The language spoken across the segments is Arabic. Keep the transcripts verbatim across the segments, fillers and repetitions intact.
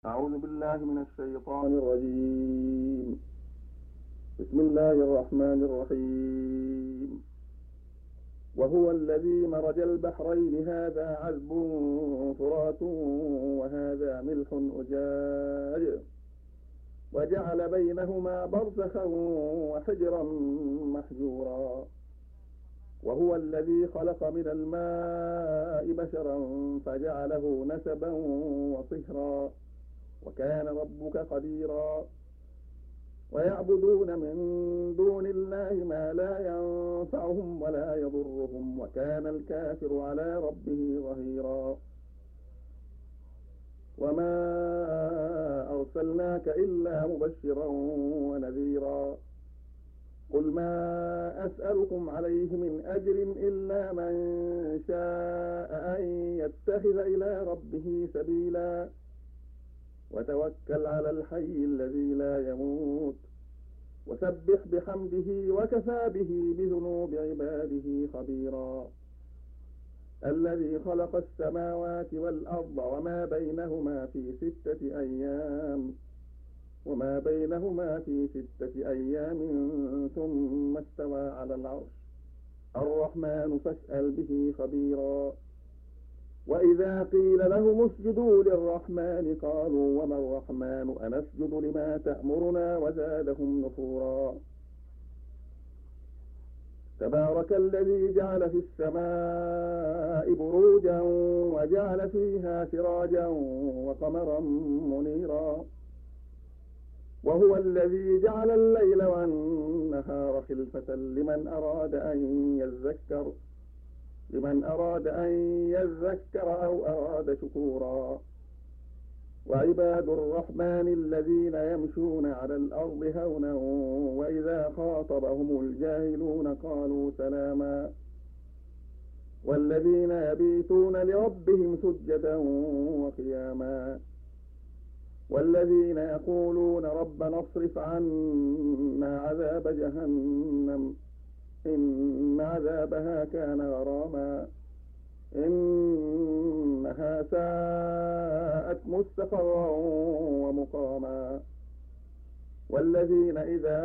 أعوذ بالله من الشيطان الرجيم. بسم الله الرحمن الرحيم. وهو الذي مرج البحرين هذا عذب فرات وهذا ملح أجاج وجعل بينهما برزخا وحجرا محجورا. وهو الذي خلق من الماء بشرا فجعله نسبا وصهرا وكان ربك قديرا. ويعبدون من دون الله ما لا ينفعهم ولا يضرهم وكان الكافر على ربه ظهيرا. وما أرسلناك إلا مبشرا ونذيرا. قل ما أسألكم عليه من أجر إلا من شاء أن يتخذ إلى ربه سبيلا. وتوكل على الحي الذي لا يموت وسبح بحمده وكفى به بذنوب عباده خبيرا. الذي خلق السماوات والأرض وما بينهما في ستة أيام وما بينهما في ستة أيام ثم استوى على العرش الرحمن فاسأل به خبيرا. وإذا قيل لهم اسجدوا للرحمن قالوا وما الرحمن أنسجد لما تأمرنا وزادهم نفورا. تبارك الذي جعل في السماء بروجا وجعل فيها سراجا وقمرا منيرا. وهو الذي جعل الليل والنهار خلفة لمن أراد أن يذكر لمن أراد أن يذكر أو أراد شكورا. وعباد الرحمن الذين يمشون على الأرض هونا وإذا خاطبهم الجاهلون قالوا سلاما. والذين يبيتون لربهم سجدا وقياما. والذين يقولون ربنا اصرف عنا عذاب جهنم إن عذابها كان غراما إنها ساءت مستقرا ومقاما. والذين إذا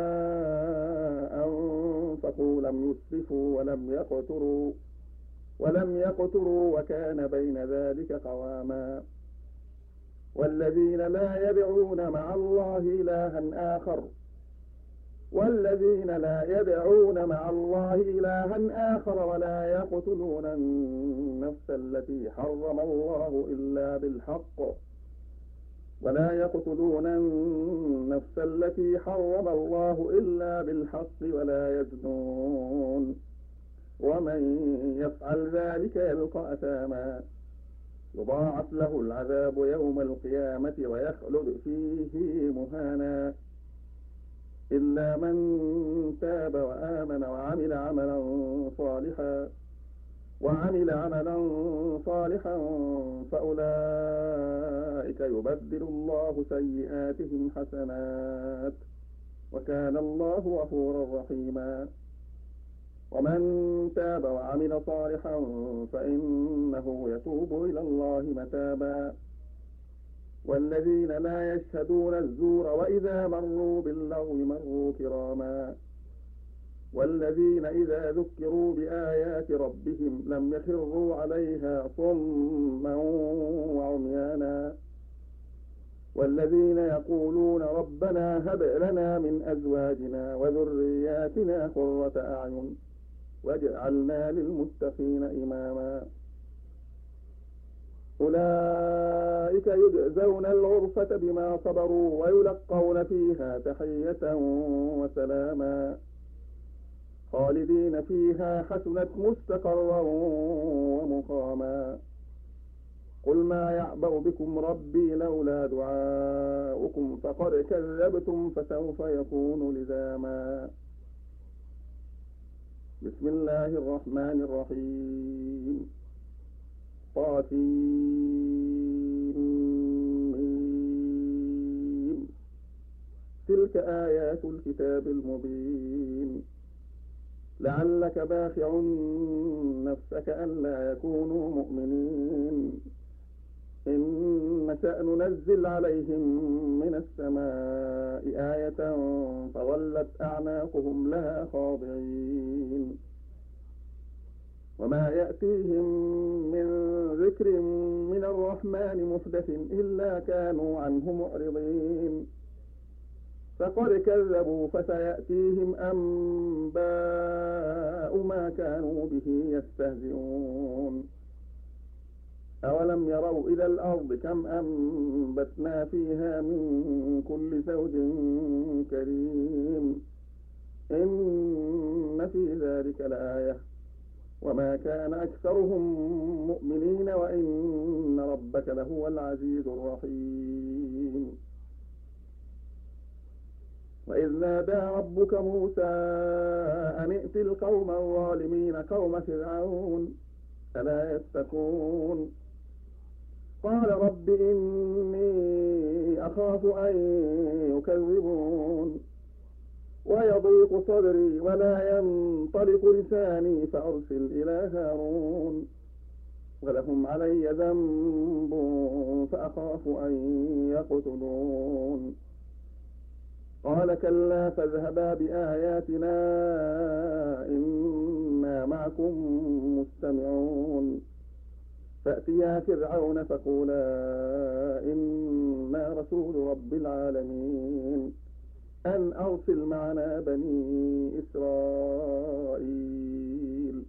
أنفقوا لم يسرفوا ولم يقتروا ولم يقتروا وكان بين ذلك قواما. والذين لا يدعون مع الله إلها آخر والذين لا يدعون مع الله إلها آخر ولا يقتلون النفس التي حرم الله إلا بالحق ولا يقتلون النفس التي حرم الله إلا بالحق ولا يزنون ومن يفعل ذلك يلقى أثاما يضاعف له العذاب يوم القيامة ويخلد فيه مهانا إلا من تاب وآمن وعمل عملا صالحا وعمل عملا صالحا فأولئك يبدل الله سيئاتهم حسنات وكان الله غفورا رحيما. ومن تاب وعمل صالحا فإنه يتوب إلى الله متابا. والذين لا يشهدون الزور وإذا مروا باللغو مروا كراما. والذين إذا ذكروا بآيات ربهم لم يخروا عليها صما وعميانا. والذين يقولون ربنا هب لنا من أزواجنا وذرياتنا قرة أعين واجعلنا للمتقين إماما. أولئك يجزون الغرفة بما صبروا ويلقون فيها تحية وسلاما خالدين فيها حسنت مستقرا ومقاما. قل ما يعبأ بكم ربي لولا دعاؤكم فقد كذبتم فسوف يكون لزاما. بسم الله الرحمن الرحيم. طاسيم تلك آيات الكتاب المبين. لعلك باخع نفسك ألا يكونوا مؤمنين إن نشأ ننزل عليهم من السماء آية فظلت أعناقهم لها خاضعين وما يأتيهم من ذكر من الرحمن محدث إلا كانوا عنه معرضين فقد كذبوا فسيأتيهم أنباء ما كانوا به يستهزئون أولم يروا إلى الأرض كم أنبتنا فيها من كل زوج كريم إن في ذلك لآية وما كان أكثرهم مؤمنين وإن ربك لهو العزيز الرحيم وإذ نادى ربك موسى أن ائت القوم الظالمين قوم فرعون ألا يتقون قال رب إني أخاف أن يكذبون ويضيق صدري ولا ينطلق لساني فأرسل إلى هارون ولهم علي ذنب فأخاف أن يقتلون قال كلا فاذهبا بآياتنا إنا معكم مستمعون فأتيا فرعون فقولا إنا رسول رب العالمين أن أرسل معنا بني إسرائيل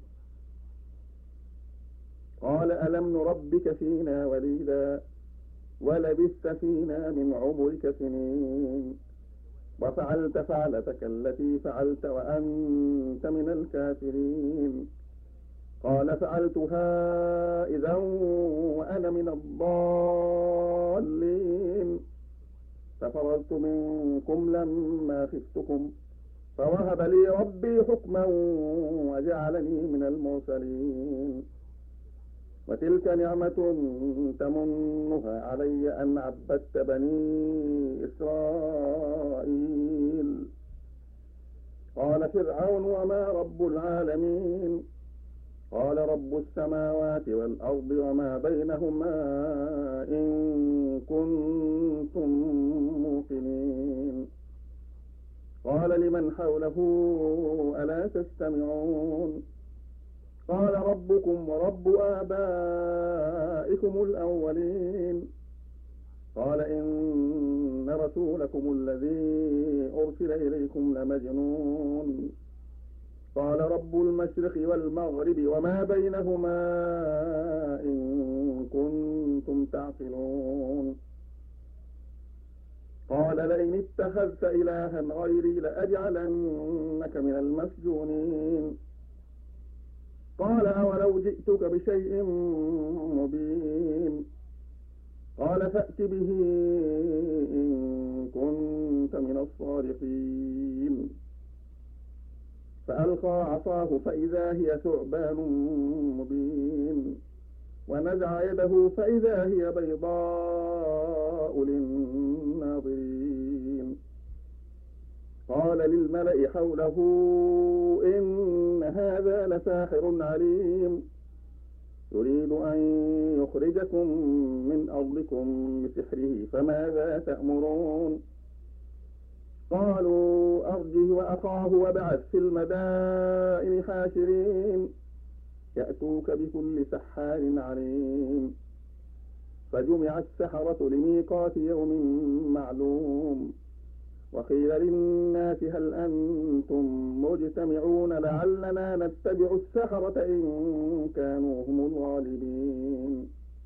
قال ألم نربك فينا وليدا ولبثت فينا من عمرك سنين وفعلت فعلتك التي فعلت وأنت من الكافرين قال فعلتها إذا وأنا من الضالين ففررت منكم لما خفتكم فوهب لي ربي حكما وجعلني من المرسلين وتلك نعمة تمنها علي أن عبدت بني إسرائيل قال فرعون وما رب العالمين قال رب السماوات والأرض وما بينهما إن كنتم موقنين قال لمن حوله ألا تستمعون قال ربكم ورب آبائكم الأولين قال إن رسولكم الذي أرسل إليكم لمجنون قال رب المشرق والمغرب وما بينهما إن كنتم تعقلون قال لئن اتخذت إلها غيري لأجعلنك من المسجونين قال أولو جئتك بشيء مبين قال فأت به إن كنت من الصادقين فألقى عصاه فإذا هي ثعبان مبين ونزع يده فإذا هي بيضاء للناظرين قال للملأ حوله إن هذا لساحر عليم يريد أن يخرجكم من أرضكم بسحره فماذا تأمرون قالوا أرجه وأخاه وابعث في المدائن حاشرين يأتوك بكل سحار عليم فجمع السحرة لميقات يوم معلوم وقيل للناس هل أنتم مجتمعون لعلنا نتبع السحرة إن كانوا هم الغالبين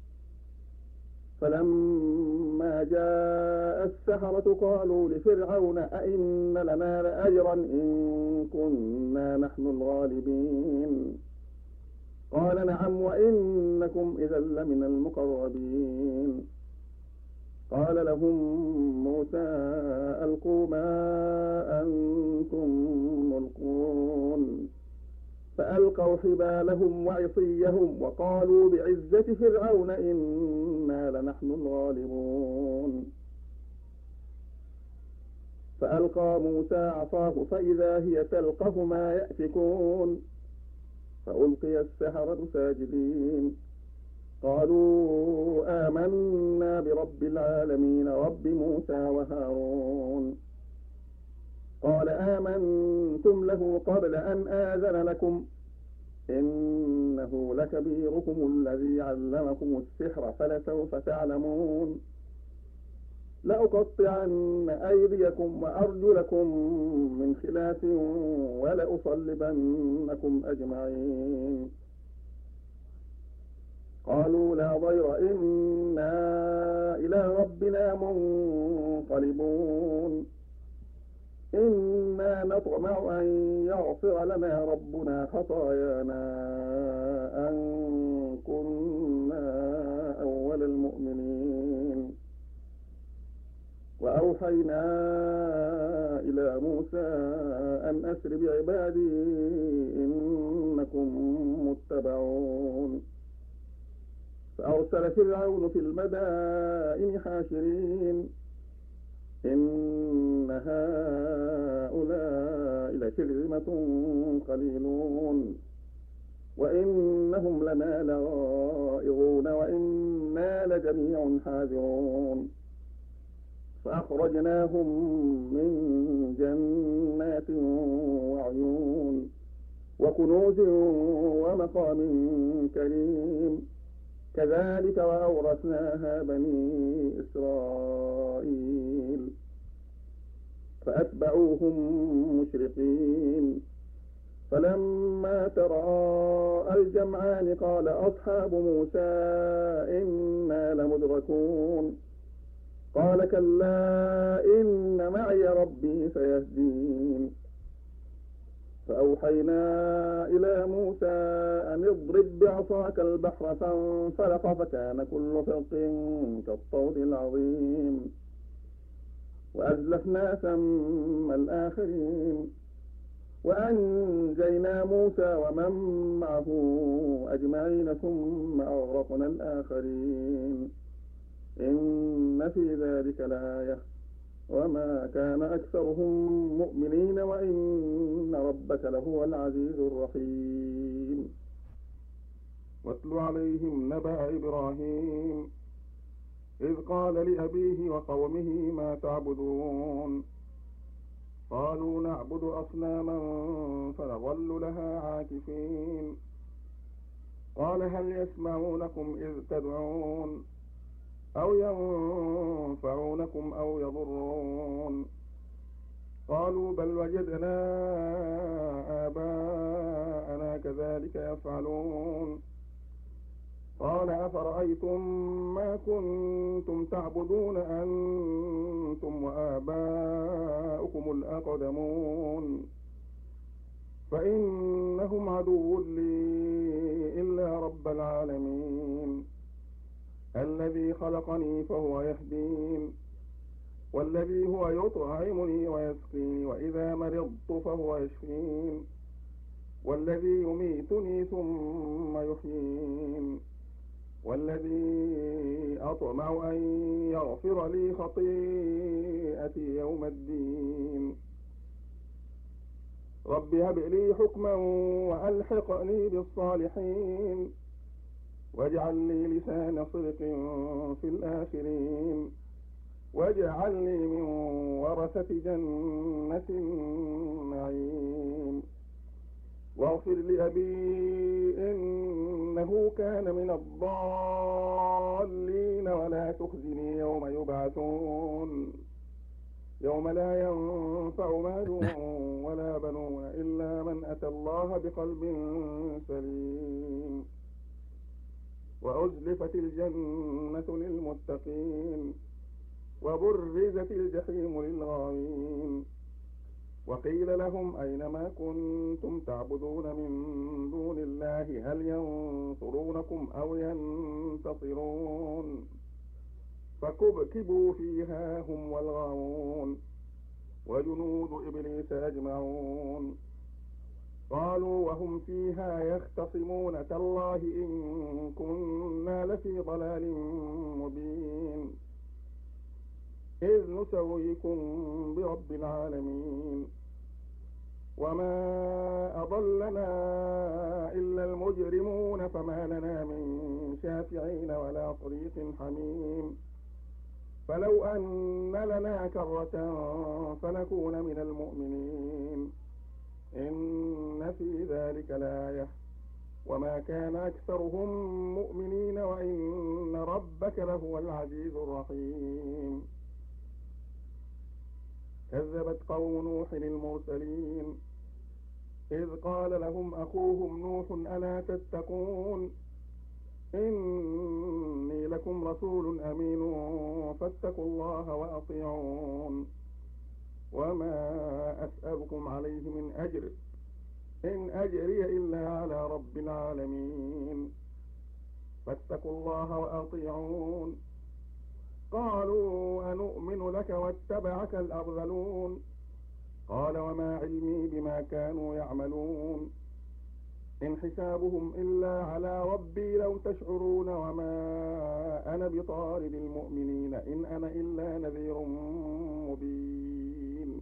فلما جاء السحرة قالوا لفرعون أئن لنا لأجرا إن كنا نحن الغالبين قال نعم وإنكم إذا لمن المقربين قال لهم موسى ألقوا ما أنتم ملقون فألقوا حبالهم وعصيهم وقالوا بعزة فرعون إنا لنحن الغالبون فألقى موسى عصاه فإذا هي تلقف ما يأفكون فألقي السحرة ساجدين قالوا آمنا برب العالمين رب موسى وهارون. قال آمنتم له قبل أن آذن لكم إنه لكبيركم الذي علمكم السحر فلسوف تعلمون لأقطعن أيديكم وأرجلكم من خلاف ولأصلبنكم أجمعين. قالوا لا ضير إنا إلى ربنا منقلبون إنا نطمع أن يغفر لنا ربنا خطايانا أن كنا أول المؤمنين. وأوحينا إلى موسى أن أسر بعبادي إنكم متبعون. فأرسل فرعون في المدائن حاشرين إن هؤلاء لشرذمة قليلون وإنهم لنا لغائظون وإنا لجميع حاذرون. فأخرجناهم من جنات وعيون وكنوز ومقام كريم كذلك وأورثناها بني إسرائيل. فأتبعوهم مشرقين فلما تراءى الجمعان قال أصحاب موسى إنا لمدركون قال كلا إن معي ربي سيهدين. فأوحينا إلى موسى أن اضرب بعصاك البحر فانفلق فكان كل فرق كالطود العظيم. وأزلفنا ثم الآخرين وأنجينا موسى ومن معه أجمعين ثم أغرقنا الآخرين إن في ذلك لآية وما كان أكثرهم مؤمنين وإن ربك لهو العزيز الرحيم. واتل عليهم نبأ إبراهيم إذ قال لأبيه وقومه ما تعبدون قالوا نعبد أصناما فنظل لها عاكفين. قال هل يسمعونكم إذ تدعون أو ينفعونكم أو يضرون قالوا بل وجدنا آباءنا كذلك يفعلون. قال أفرأيتم ما كنتم تعبدون أنتم وآباؤكم الأقدمون فإنهم عدو لي إلا رب العالمين الذي خلقني فهو يهدين والذي هو يطعمني ويسقيني وإذا مرضت فهو يشفين والذي يميتني ثم يحيين والذي أطمع أن يغفر لي خطيئتي يوم الدين. رب هب لي حكما وألحقني بالصالحين واجعل لي لسان صدق في الآخرين واجعلني من ورثة جنة النعيم واغفر لأبي إنه كان من الضالين ولا تخزني يوم يبعثون يوم لا ينفع مال ولا بنون إلا من أتى الله بقلب سليم. وأزلفت الجنة للمتقين وبرزت الجحيم للغاوين وقيل لهم أين ما كنتم تعبدون من دون الله هل ينصرونكم أو ينتصرون فكبكبوا فيها هم والغاوون وجنود إبليس أجمعون قالوا وهم فيها يختصمون تالله إن كنا لفي ضلال مبين إذ نسويكم برب العالمين. وما أضلنا إلا المجرمون فما لنا من شافعين ولا طريق حميم فلو أن لنا كرة فنكون من المؤمنين إن في ذلك لآية وما كان أكثرهم مؤمنين وإن ربك لهو العزيز الرحيم كذبت قوم نوح المرسلين إذ قال لهم أخوهم نوح ألا تتقون إني لكم رسول أمين فاتقوا الله وأطيعون وما أسألكم عليه من أجر إن أجري إلا على رب العالمين فاتقوا الله وأطيعون قالوا أنؤمن لك واتبعك الأرذلون قال وما علمي بما كانوا يعملون إن حسابهم إلا على ربي لو تشعرون وما أنا بطارد المؤمنين إن أنا إلا نذير مبين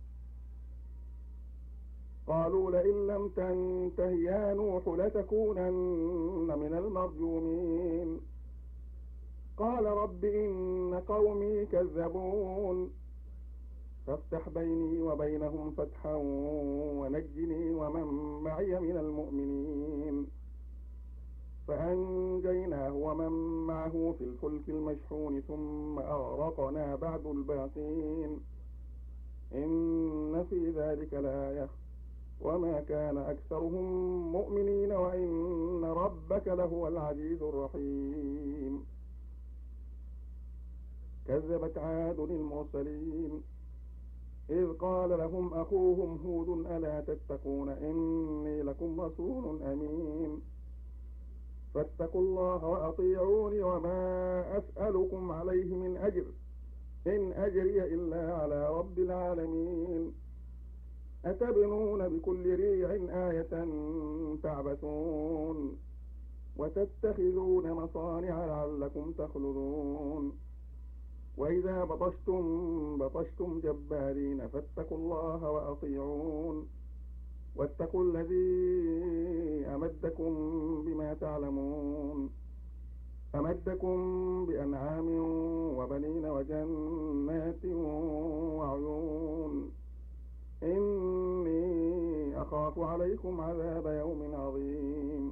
قالوا لئن لم تنته يا نوح لتكونن من المرجومين قال رب إن قومي كذبون فافتح بيني وبينهم فتحا ونجني ومن معي من المؤمنين فأنجيناه ومن معه في الفلك المشحون ثم أغرقنا بعد الباقين إن في ذلك لآية وما كان أكثرهم مؤمنين وإن ربك لهو العزيز الرحيم كذبت عاد المرسلين إذ قال لهم أخوهم هود ألا تتقون إني لكم رسول أمين فاتقوا الله وأطيعوني وما أسألكم عليه من أجر إن أجري إلا على رب العالمين أتبنون بكل ريع آية تعبثون وتتخذون مصانع لعلكم تخلدون وإذا بطشتم بطشتم جبارين فاتقوا الله وأطيعون واتقوا الذي أمدكم بما تعلمون أمدكم بأنعام وبنين وجنات وعيون إني أخاف عليكم عذاب يوم عظيم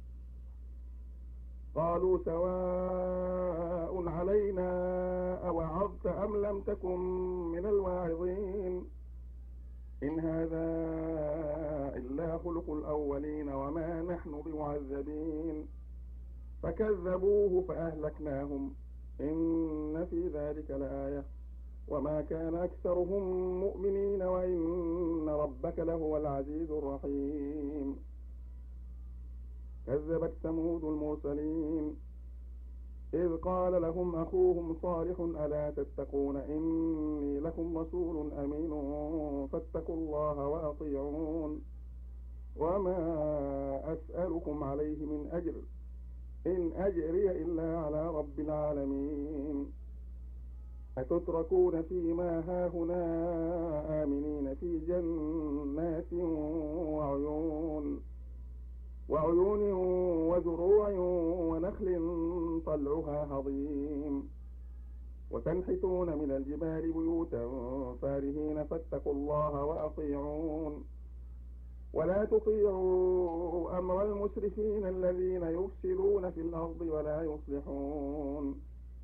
قالوا سواء علينا أوعظت أم لم تكن من الواعظين إن هذا إلا خلق الأولين وما نحن بمعذبين فكذبوه فأهلكناهم إن في ذلك لآية وما كان أكثرهم مؤمنين وإن ربك لهو العزيز الرحيم كذبت ثمود المرسلين إذ قال لهم أخوهم صالح ألا تتقون إني لكم رسول أمين فاتقوا الله وأطيعون وما أسألكم عليه من أجر إن أجري إلا على رب العالمين أتتركون فيما هاهنا آمنين في جنات وعيون وعيون وزروع ونخل طلعها هضيم وتنحتون من الجبال بيوتا فارهين فاتقوا الله وأطيعون ولا تطيعوا أمر المسرفين الذين يفسدون في الأرض ولا يصلحون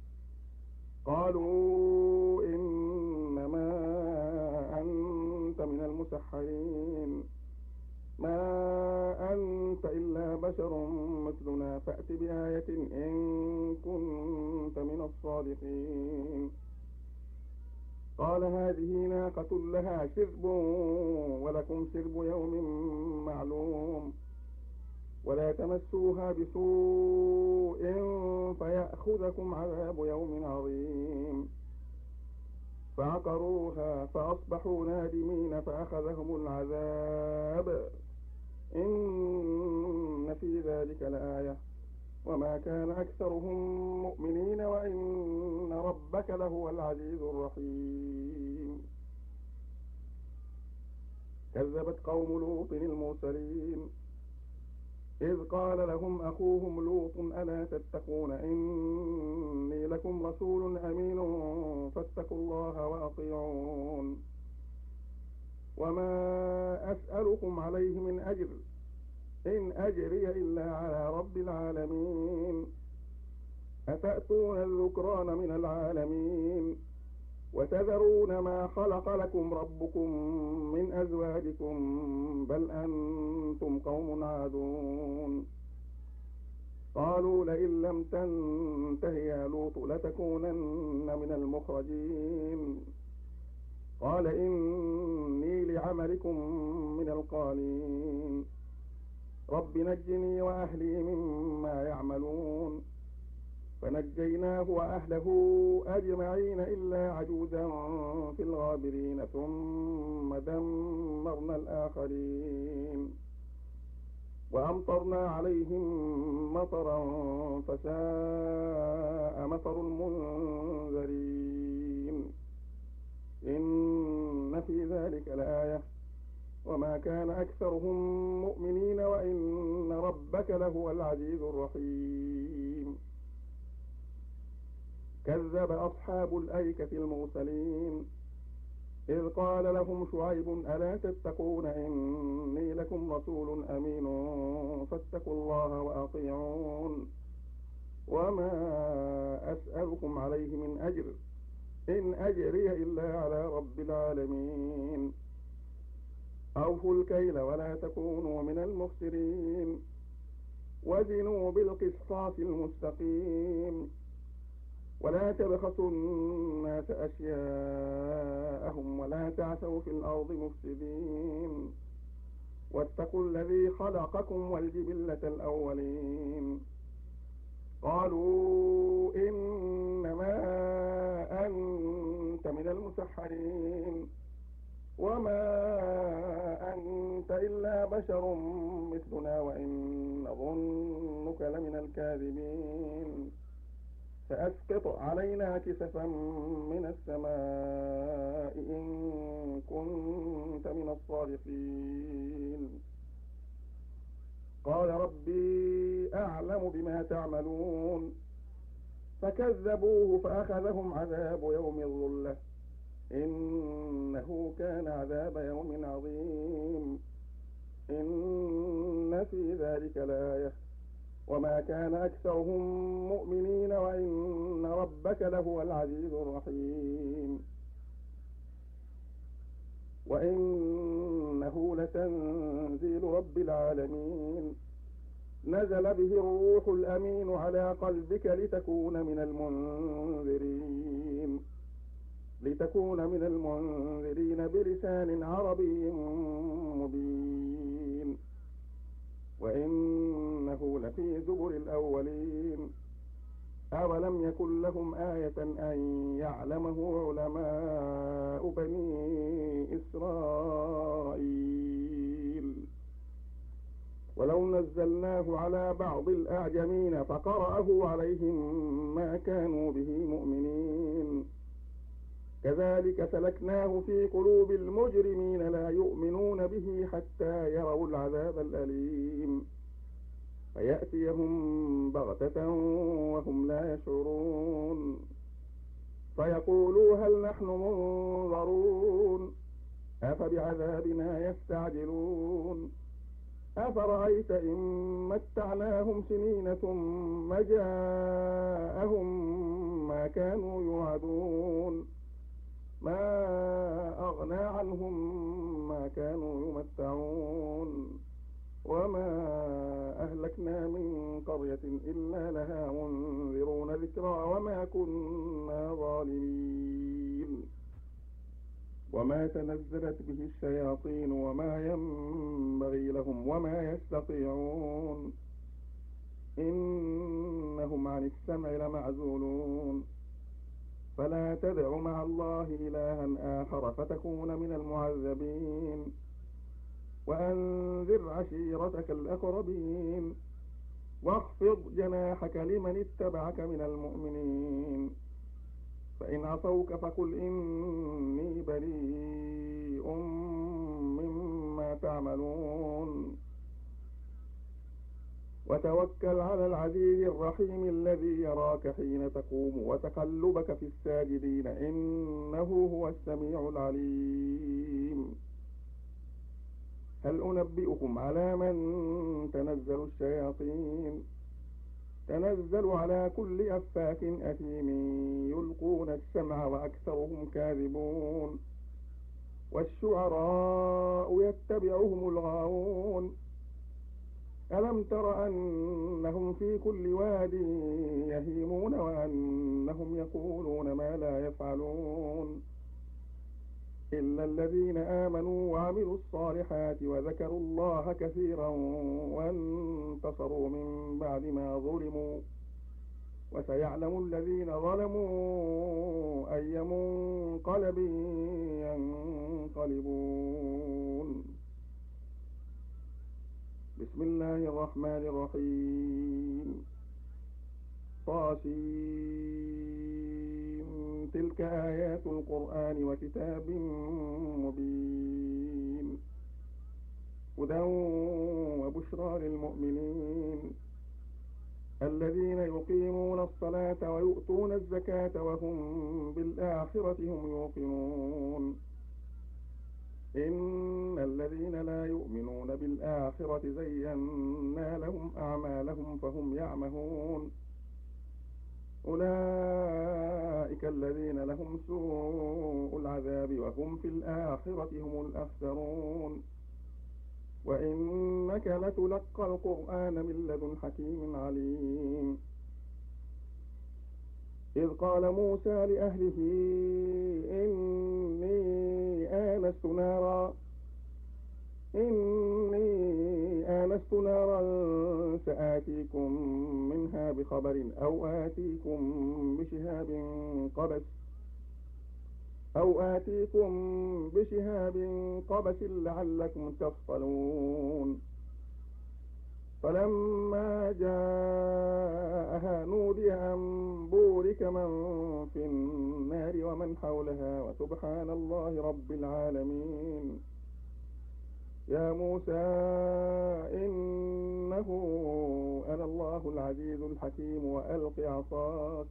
قالوا إنما أنت من المسحرين ما أنت إلا بشر مثلنا فأت بآية إن كنت من الصادقين قال هذه ناقة لها شرب ولكم شرب يوم معلوم ولا تمسوها بسوء فيأخذكم عذاب يوم عظيم فعقروها فأصبحوا نادمين فأخذهم العذاب إن في ذلك لآية وما كان أكثرهم مؤمنين وإن ربك لهو العزيز الرحيم كذبت قوم لوط المرسلين إذ قال لهم أخوهم لوط ألا تتقون إني لكم رسول أمين فاتقوا الله وأطيعون وما أسألكم عليه من أجر إن أجري إلا على رب العالمين أتأتون الذكران من العالمين وتذرون ما خلق لكم ربكم من أزواجكم بل أنتم قوم عادون قالوا لئن لم تنته يا لوط لتكونن من المخرجين قال إني لعملكم من القالين رب نجني وأهلي مما يعملون فنجيناه وأهله أجمعين إلا عجوزا في الغابرين ثم دمرنا الآخرين وأمطرنا عليهم مطرا فساء مطر المنذرين إن في ذلك لآية وما كان أكثرهم مؤمنين وإن ربك لهو العزيز الرحيم كذب أصحاب الأيكة المرسلين إذ قال لهم شعيب ألا تتقون إني لكم رسول أمين فاتقوا الله وأطيعون وما أسألكم عليه من أجر إن أجري إلا على رب العالمين أوفوا الكيل ولا تكونوا من المخسرين وزنوا بالقسطاس المستقيم ولا تبخسوا الناس أشياءهم ولا تعثوا في الأرض مفسدين واتقوا الذي خلقكم والجبلة الأولين قالوا إنما أنت من المسحرين وما أنت إلا بشر مثلنا وإن نظنك لمن الكاذبين فأسقط علينا كسفا من السماء إن كنت من الصادقين قال ربي أعلم بما تعملون فكذبوه فأخذهم عذاب يوم الظلة إنه كان عذاب يوم عظيم إن في ذلك لآية وما كان أكثرهم مؤمنين وإن ربك لهو العزيز الرحيم وإنه لتنزيل رب العالمين نزل به الروح الأمين على قلبك لتكون من المنذرين لتكون من المنذرين بلسان عربي مبين وإنه لفي زبر الأولين أولم يكن لهم آية أن يعلمه علماء بني إسرائيل ولو نزلناه على بعض الأعجمين فقرأه عليهم ما كانوا به مؤمنين كذلك سلكناه في قلوب المجرمين لا يؤمنون به حتى يروا العذاب الأليم فيأتيهم بغتة وهم لا يشعرون فيقولوا هل نحن منظرون أفبعذابنا يستعجلون أفرأيت إن متعناهم سنين ثم جاءهم ما كانوا يوعدون ما أغنى عنهم ما كانوا يمتعون وما أهلكنا من قرية إلا لها منذرون ذكرى وما كنا ظالمين وما تنزلت به الشياطين وما ينبغي لهم وما يستطيعون إنهم عن السمع لمعزولون فلا تدع مع الله إلها آخر فتكون من المعذبين وأنذر عشيرتك الأقربين واخفض جناحك لمن اتبعك من المؤمنين فإن عصوك فقل إني بريء مما ما تعملون وتوكل على العزيز الرحيم الذي يراك حين تقوم وتقلبك في الساجدين إنه هو السميع العليم هل أنبئكم على من تنزل الشياطين تنزل على كل أفاك أثيم يلقون السمع وأكثرهم كاذبون والشعراء يتبعهم الغاوون ألم تر أنهم في كل واد يهيمون وأنهم يقولون ما لا يفعلون إلا الذين آمنوا وعملوا الصالحات وذكروا الله كثيرا وانتصروا من بعد ما ظلموا وسيعلم الذين ظلموا أي منقلب ينقلبون بسم الله الرحمن الرحيم طاسيم تلك آيات القرآن وكتاب مبين هدى وبشرى للمؤمنين الذين يقيمون الصلاة ويؤتون الزكاة وهم بالآخرة هم يوقنون إن الذين لا يؤمنون بالآخرة زينا لهم أعمالهم فهم يعمهون أولئك الذين لهم سوء العذاب وهم في الآخرة هم الأخسرون وإنك لتلقى القرآن من لدن حكيم عليم إذ قال موسى لأهله إني آنست نارا إني آنست نارا سآتيكم منها بخبر أو آتيكم بشهاب قبس أو آتيكم بشهاب قبس لعلكم تصطلون فلما جاءها نودي أن بورك من في النار ومن حولها وسبحان الله رب العالمين يا موسى إنه أنا الله العزيز الحكيم وألق عصاك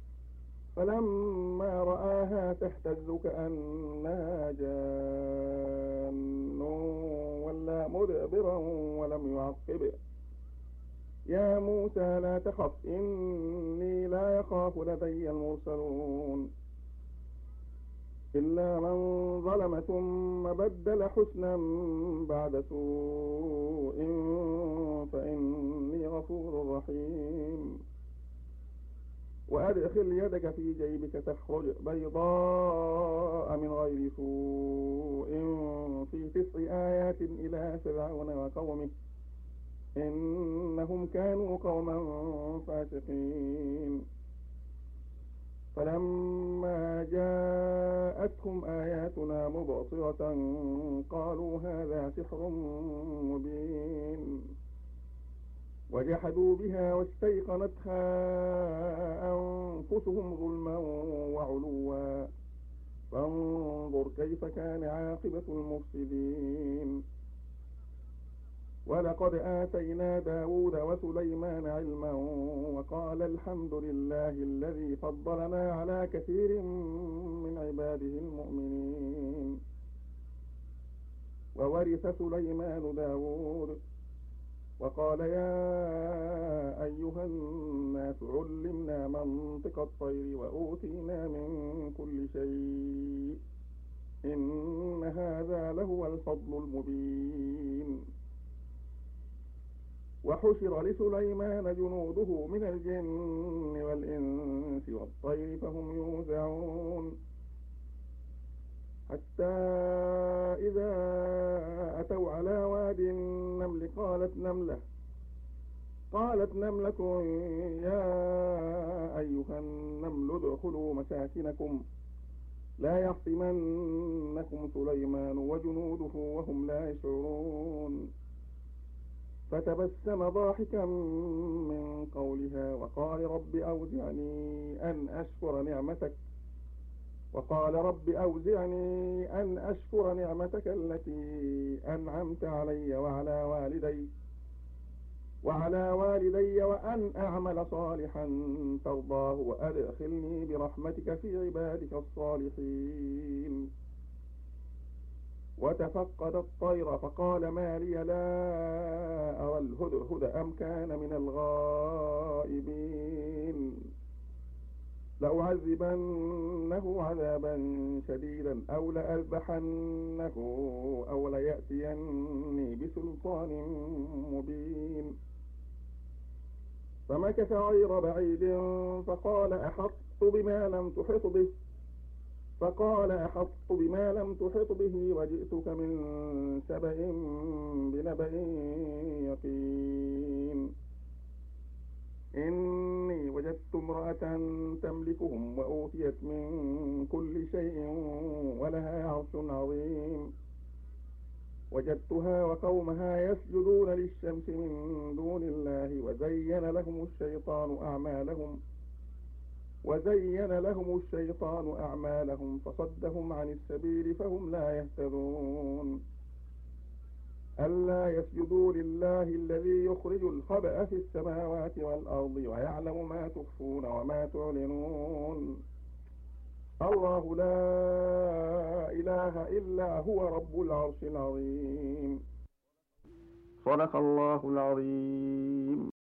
فلما رآها تهتز كأنها جان ولا مدبرا ولم يعقب يا موسى لا تخف إني لا يخاف لدي المرسلون إلا من ظلم ثم بدل حسنا بعد سوء فإني غفور رحيم وأدخل يدك في جيبك تخرج بيضاء من غير سوء في تسع آيات إلى فرعون وقومه إنهم كانوا قوما فاسقين فلما جاءتهم آياتنا مبصرة قالوا هذا سحر مبين وجحدوا بها واستيقنتها أنفسهم ظلما وعلوا فانظر كيف كان عاقبة المفسدين ولقد آتينا داود وسليمان علما وقال الحمد لله الذي فضلنا على كثير من عباده المؤمنين وورث سليمان داود وقال يا أيها الناس علمنا منطق الطير وأوتينا من كل شيء إن هذا لهو الفضل المبين وحشر لسليمان جنوده من الجن والإنس والطير فهم يوزعون حتى إذا أتوا على واد النمل قالت نملة قالت نملة يا أيها النمل ادخلوا مساكنكم لا يحطمنكم سليمان وجنوده وهم لا يشعرون فتبسم ضاحكا من قولها وقال رب أوزعني أن أشكر نعمتك وقال رب أوزعني أن أشكر نعمتك التي أنعمت علي وعلى والدي وعلى والدي وأن أعمل صالحا ترضاه وأدخلني برحمتك في عبادك الصالحين. وتفقد الطير فقال ما لي لا أرى الهدهد أم كان من الغائبين لأعذبنه عذابا شديدا أو لأذبحنه أو ليأتيني بسلطان مبين. فمكث غير بعيد فقال أحطت بما لم تحط به فقال أحطت بما لم تحط به وجئتك من سبأ بنبأ يقين. إني وجدت امرأة تملكهم وأوتيت من كل شيء ولها عرش عظيم. وجدتها وقومها يسجدون للشمس من دون الله وزين لهم الشيطان أعمالهم وزين لهم الشيطان أعمالهم فصدهم عن السبيل فهم لا يهتدون. ألا يسجدوا لله الذي يخرج الخبأ في السماوات والأرض ويعلم ما تخفون وما تعلنون. الله لا إله إلا هو رب العرش العظيم. صدق الله العظيم.